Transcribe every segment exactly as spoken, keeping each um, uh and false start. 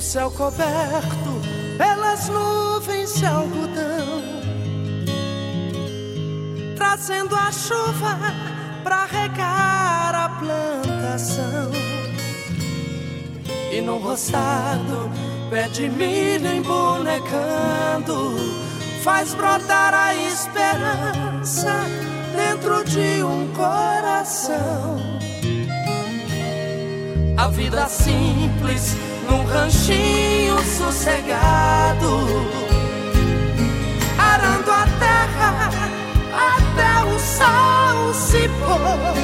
céu coberto pelas nuvens de algodão, trazendo a chuva pra regar a plantação. E no roçado, pé de milho embonecando, faz brotar a esperança dentro de um coração. A vida simples num ranchinho sossegado, arando a terra até o sol se pôr.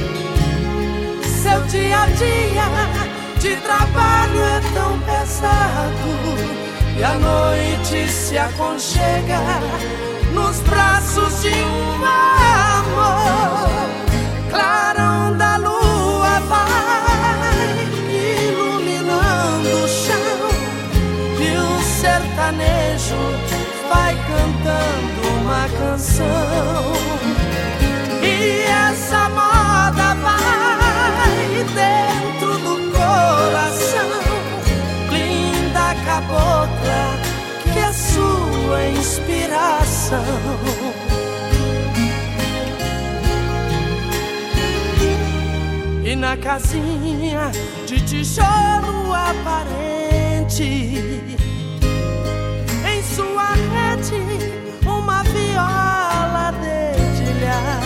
Seu dia a dia de trabalho é tão pesado, e a noite se aconchega nos braços de um amor. Clarão da lua vai iluminando o chão, e o sertanejo vai cantando uma canção. E essa moda vai dentro do coração, linda cabocla, que é sua inspiração. E na casinha de tijolo aparente, em sua rede uma viola dedilhar,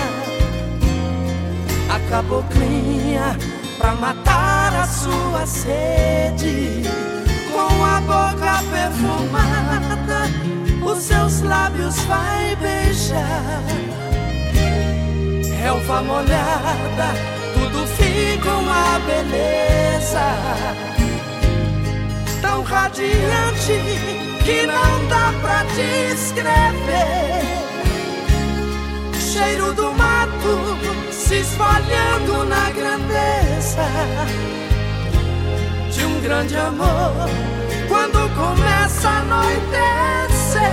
a caboclinha pra matar a sua sede, com a boca perfumada os seus lábios vai beijar. Relva molhada, tudo fica uma beleza, tão radiante que não dá pra descrever. Cheiro do mato se espalhando na grandeza de um grande amor, quando começa a anoitecer.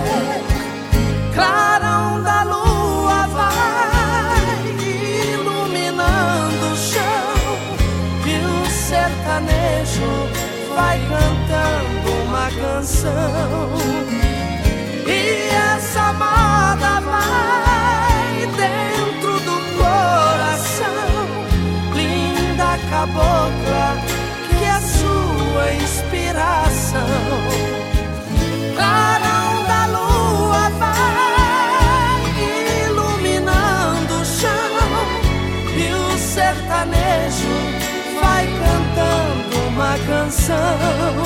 Clarão da lua vai iluminando o chão, e o sertanejo vai cantando uma canção. E essa moda vai dentro do coração, linda cabocla, que é sua inspiração. Clarão da lua vai iluminando o chão, e o sertanejo vai cantando uma canção.